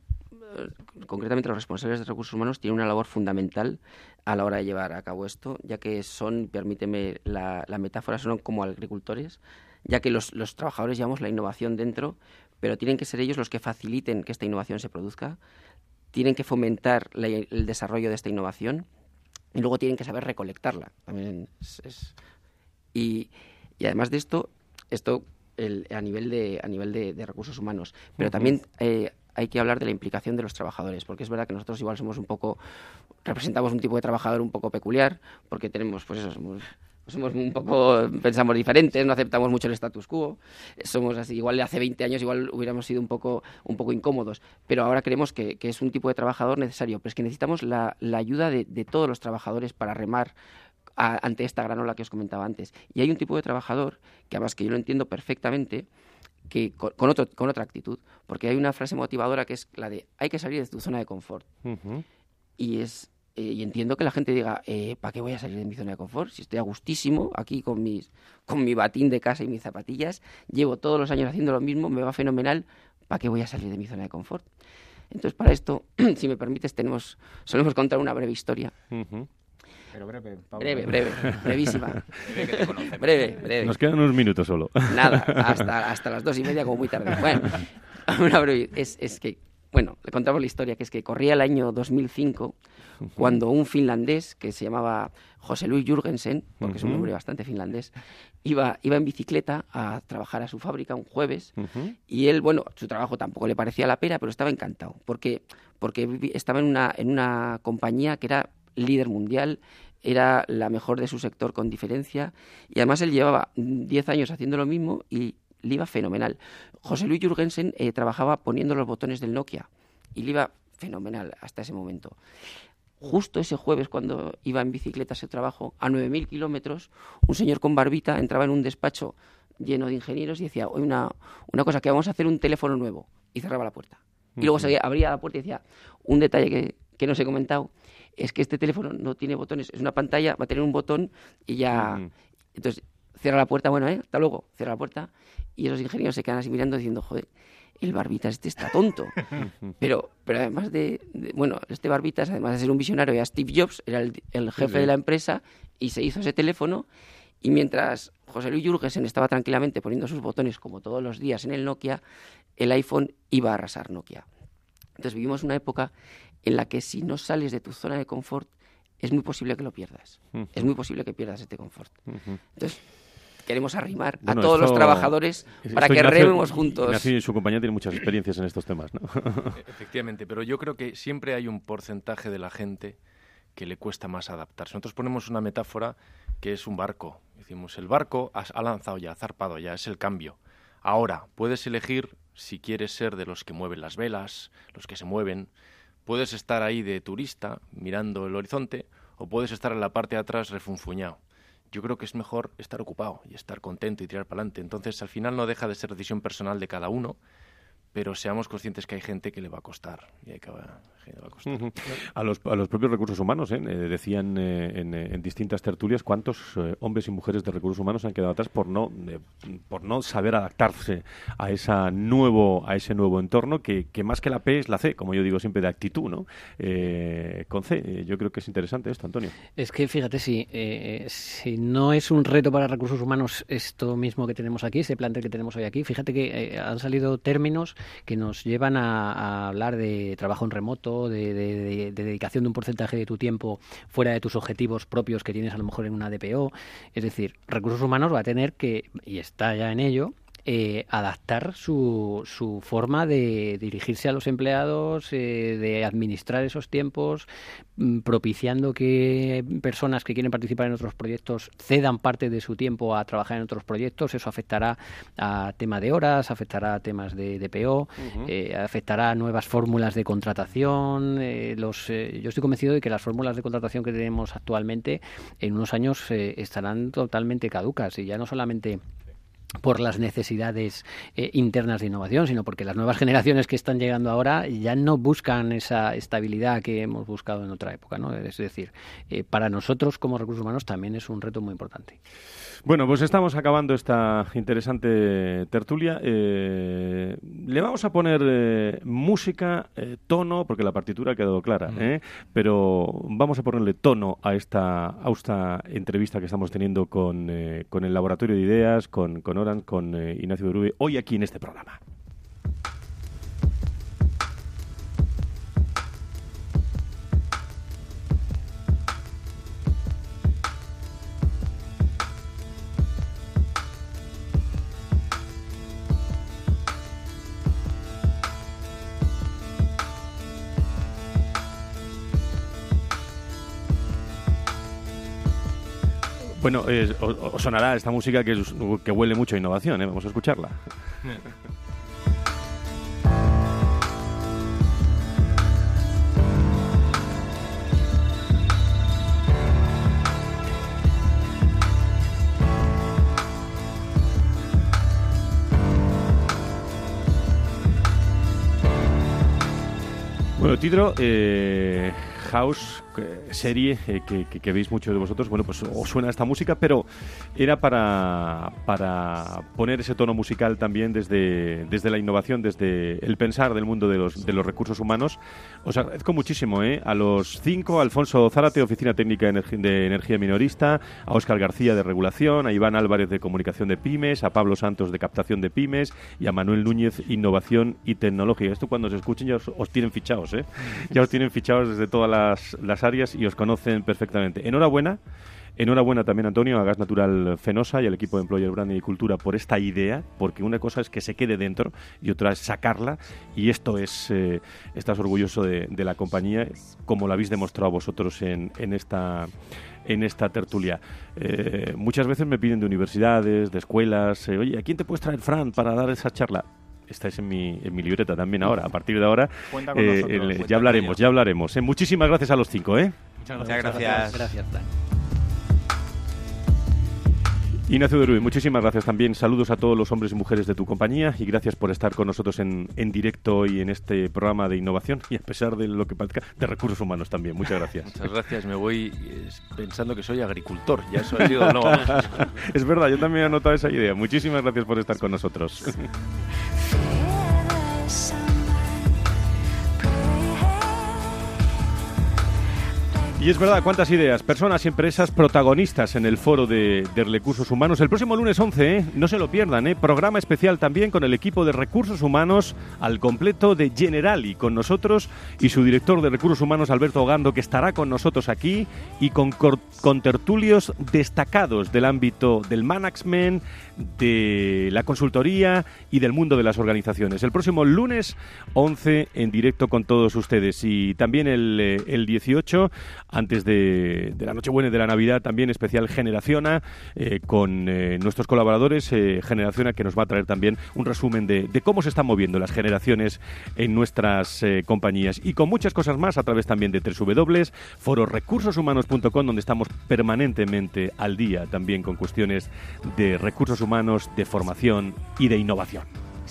concretamente los responsables de recursos humanos tienen una labor fundamental a la hora de llevar a cabo esto, ya que son, permíteme la, la metáfora, son como agricultores, ya que los, los trabajadores llevamos la innovación dentro, pero tienen que ser ellos los que faciliten que esta innovación se produzca, tienen que fomentar la, el desarrollo de esta innovación y luego tienen que saber recolectarla. También es, es, y, y además de esto, esto el, a nivel de a nivel de, de recursos humanos, pero uh-huh. también eh, hay que hablar de la implicación de los trabajadores, porque es verdad que nosotros igual somos un poco, representamos un tipo de trabajador un poco peculiar, porque tenemos, pues eso, somos, somos un poco, pensamos diferentes, no aceptamos mucho el status quo, somos así, igual hace veinte años igual hubiéramos sido un poco, un poco incómodos, pero ahora creemos que, que es un tipo de trabajador necesario, pero es que necesitamos la, la ayuda de, de todos los trabajadores para remar A, ante esta gran ola que os comentaba antes. Y hay un tipo de trabajador, que además que yo lo entiendo perfectamente, que con, con, otro, con otra actitud, porque hay una frase motivadora que es la de hay que salir de tu zona de confort. Uh-huh. Y es eh, y entiendo que la gente diga, eh, ¿para qué voy a salir de mi zona de confort? Si estoy a gustísimo aquí con, mis, con mi batín de casa y mis zapatillas, llevo todos los años haciendo lo mismo, me va fenomenal, ¿para qué voy a salir de mi zona de confort? Entonces, para esto, si me permites, tenemos solemos contar una breve historia. Uh-huh. Pero breve, Pablo. Breve, breve, brevísima. Breve, que te conocemos. Breve, breve. Nos quedan unos minutos solo. Nada, hasta, hasta las dos y media como muy tarde. Bueno, una breve, es, es que, bueno, le contamos la historia, que es que corría el año dos mil cinco, uh-huh. cuando un finlandés que se llamaba José Luis Jürgensen, porque uh-huh. es un nombre bastante finlandés, iba, iba en bicicleta a trabajar a su fábrica un jueves, uh-huh. y él, bueno, su trabajo tampoco le parecía la pena, pero estaba encantado, porque, porque estaba en una, en una compañía que era líder mundial, era la mejor de su sector con diferencia, y además él llevaba diez años haciendo lo mismo y le iba fenomenal. José Luis Jürgensen eh, trabajaba poniendo los botones del Nokia y le iba fenomenal hasta ese momento. Justo ese jueves, cuando iba en bicicleta a ese trabajo, a nueve mil kilómetros, un señor con barbita entraba en un despacho lleno de ingenieros y decía, oye, una, una cosa, que vamos a hacer un teléfono nuevo, y cerraba la puerta. Y luego se abría la puerta y decía, un detalle que, que no os he comentado, es que este teléfono no tiene botones, es una pantalla, va a tener un botón y ya... Uh-huh. Entonces, cierra la puerta, bueno, ¿eh? Hasta luego, cierra la puerta, y esos ingenieros se quedan así mirando diciendo, joder, el Barbitas este está tonto. pero pero además de, de... Bueno, este Barbitas, además de ser un visionario, era Steve Jobs, era el, el jefe uh-huh. de la empresa, y se hizo ese teléfono, y mientras José Luis Jürgensen estaba tranquilamente poniendo sus botones, como todos los días en el Nokia, el iPhone iba a arrasar Nokia. Entonces vivimos una época en la que si no sales de tu zona de confort, es muy posible que lo pierdas. Uh-huh. Es muy posible que pierdas este confort. Uh-huh. Entonces, queremos arrimar bueno, a todos esto, los trabajadores para que Ignacio, rememos juntos. Ignacio y su compañía tienen muchas experiencias en estos temas, ¿no? Efectivamente, pero yo creo que siempre hay un porcentaje de la gente que le cuesta más adaptarse. Nosotros ponemos una metáfora que es un barco. Decimos, el barco ha lanzado ya, ha zarpado ya, es el cambio. Ahora, puedes elegir si quieres ser de los que mueven las velas, los que se mueven. Puedes estar ahí de turista, mirando el horizonte, o puedes estar en la parte de atrás refunfuñado. Yo creo que es mejor estar ocupado y estar contento y tirar para adelante. Entonces, al final no deja de ser decisión personal de cada uno, pero seamos conscientes que hay gente que le va a costar. Y hay que, le va a, costar. Uh-huh. a, los, a los propios recursos humanos, ¿eh? Eh, decían eh, en, en distintas tertulias cuántos eh, hombres y mujeres de recursos humanos han quedado atrás por no eh, por no saber adaptarse a esa nuevo a ese nuevo entorno que, que más que la P es la C, como yo digo siempre, de actitud, ¿no? Eh, con C, eh, yo creo que es interesante esto, Antonio. Es que fíjate, si, eh, si no es un reto para recursos humanos esto mismo que tenemos aquí, ese plantel que tenemos hoy aquí, fíjate que eh, han salido términos que nos llevan a, a hablar de trabajo en remoto, de, de, de, de dedicación de un porcentaje de tu tiempo fuera de tus objetivos propios que tienes a lo mejor en una D P O. Es decir, recursos humanos va a tener que, y está ya en ello, eh, adaptar su, su forma de dirigirse a los empleados, eh, de administrar esos tiempos, mm, propiciando que personas que quieren participar en otros proyectos cedan parte de su tiempo a trabajar en otros proyectos. Eso afectará a tema de horas, afectará a temas de D P O, uh-huh. eh, afectará a nuevas fórmulas de contratación. Eh, los, eh, yo estoy convencido de que las fórmulas de contratación que tenemos actualmente en unos años eh, estarán totalmente caducas, y ya no solamente por las necesidades eh, internas de innovación, sino porque las nuevas generaciones que están llegando ahora ya no buscan esa estabilidad que hemos buscado en otra época, ¿no? Es decir, eh, para nosotros como recursos humanos también es un reto muy importante. Bueno, pues estamos acabando esta interesante tertulia. Eh, le vamos a poner eh, música, eh, tono, porque la partitura ha quedado clara, mm. ¿eh? pero vamos a ponerle tono a esta, a esta entrevista que estamos teniendo con, eh, con el Laboratorio de Ideas, con, con Orange, con eh, Ignacio Berube, hoy aquí en este programa. Bueno, eh, os, os sonará esta música que, es, que huele mucho a innovación, ¿eh? Vamos a escucharla. Bueno, Tidro, eh, House, serie eh, que, que, que veis muchos de vosotros, bueno, pues os suena esta música, pero era para, para poner ese tono musical también desde, desde la innovación, desde el pensar del mundo de los, de los recursos humanos. Os agradezco muchísimo eh, a los cinco, a Alfonso Zárate, Oficina Técnica de, Energ- de Energía Minorista, a Óscar García de Regulación, a Iván Álvarez de Comunicación de Pymes, a Pablo Santos de Captación de Pymes y a Manuel Núñez, Innovación y Tecnología. Esto cuando os escuchen ya os, os tienen fichados, ¿eh? Ya os tienen fichados desde todas las, las áreas y os conocen perfectamente. Enhorabuena. Enhorabuena también, Antonio, a Gas Natural Fenosa y al equipo de Employer Branding y Cultura por esta idea, porque una cosa es que se quede dentro y otra es sacarla, y esto es, eh, estás orgulloso de, de la compañía, como lo habéis demostrado vosotros en, en esta en esta tertulia. Eh, muchas veces me piden de universidades, de escuelas, eh, oye, ¿a quién te puedes traer, Fran, para dar esa charla? Estáis en mi, en mi libreta también ahora. A partir de ahora eh, el, ya hablaremos, ya hablaremos. Eh, muchísimas gracias a los cinco. ¿eh? Muchas gracias. Muchas gracias. Gracias, Fran. Ignacio Berube, muchísimas gracias también. Saludos a todos los hombres y mujeres de tu compañía y gracias por estar con nosotros en, en directo hoy en este programa de innovación y a pesar de lo que parezca, de recursos humanos también. Muchas gracias. Muchas gracias. Me voy pensando que soy agricultor. Ya eso ha sido, no. Es verdad, yo también he anotado esa idea. Muchísimas gracias por estar con nosotros. Y es verdad, cuántas ideas, personas y empresas protagonistas en el foro de, de recursos humanos. El próximo lunes once, ¿eh? No se lo pierdan, ¿eh? Programa especial también con el equipo de recursos humanos al completo de Generali, con nosotros y su director de recursos humanos, Alberto Ogando, que estará con nosotros aquí y con, con tertulios destacados del ámbito del management, de la consultoría y del mundo de las organizaciones. El próximo lunes once en directo con todos ustedes y también el, el dieciocho, antes de, de la Nochebuena y de la Navidad, también especial Generaciona eh, con eh, nuestros colaboradores eh, Generaciona, que nos va a traer también un resumen de, de cómo se están moviendo las generaciones en nuestras eh, compañías y con muchas cosas más a través también de doble u doble u doble u punto foro recursos humanos punto com, donde estamos permanentemente al día también con cuestiones de recursos humanos, de formación y de innovación.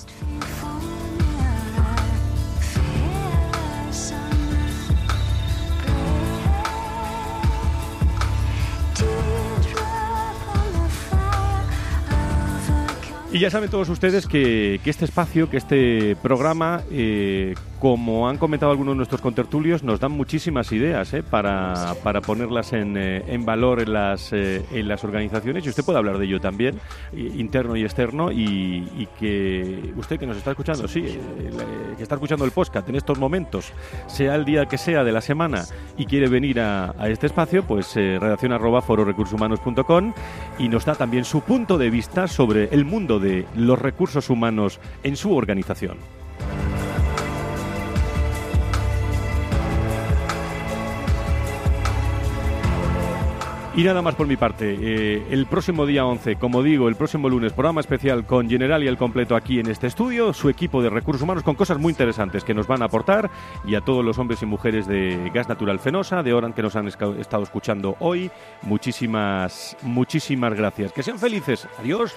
Y ya saben todos ustedes que, que este espacio, que este programa, eh, como han comentado algunos de nuestros contertulios, nos dan muchísimas ideas eh, para, para ponerlas en, eh, en valor en las, eh, en las organizaciones. Y usted puede hablar de ello también, interno y externo, y, y que usted que nos está escuchando, sí, eh, que está escuchando el podcast en estos momentos, sea el día que sea de la semana y quiere venir a, a este espacio, pues eh, redacción arroba foro recursos humanos punto com y nos da también su punto de vista sobre el mundo de los recursos humanos en su organización. Y nada más por mi parte. Eh, el próximo día once, como digo, el próximo lunes, programa especial con Generali al completo aquí en este estudio, su equipo de recursos humanos con cosas muy interesantes que nos van a aportar, y a todos los hombres y mujeres de Gas Natural Fenosa, de Orange, que nos han esca- estado escuchando hoy. Muchísimas, muchísimas gracias. Que sean felices. Adiós.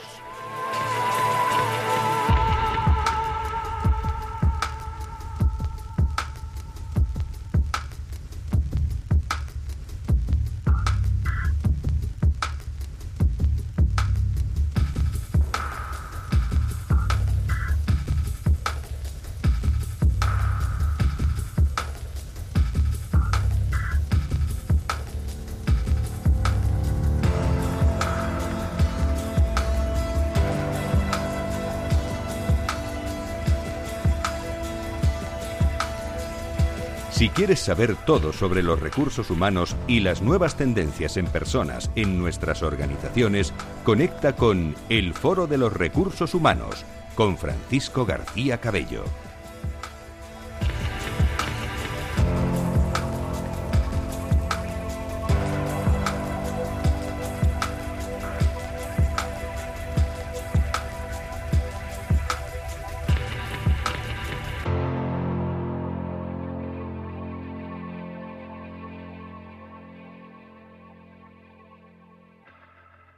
Si quieres saber todo sobre los recursos humanos y las nuevas tendencias en personas en nuestras organizaciones, conecta con El Foro de los Recursos Humanos con Francisco García Cabello.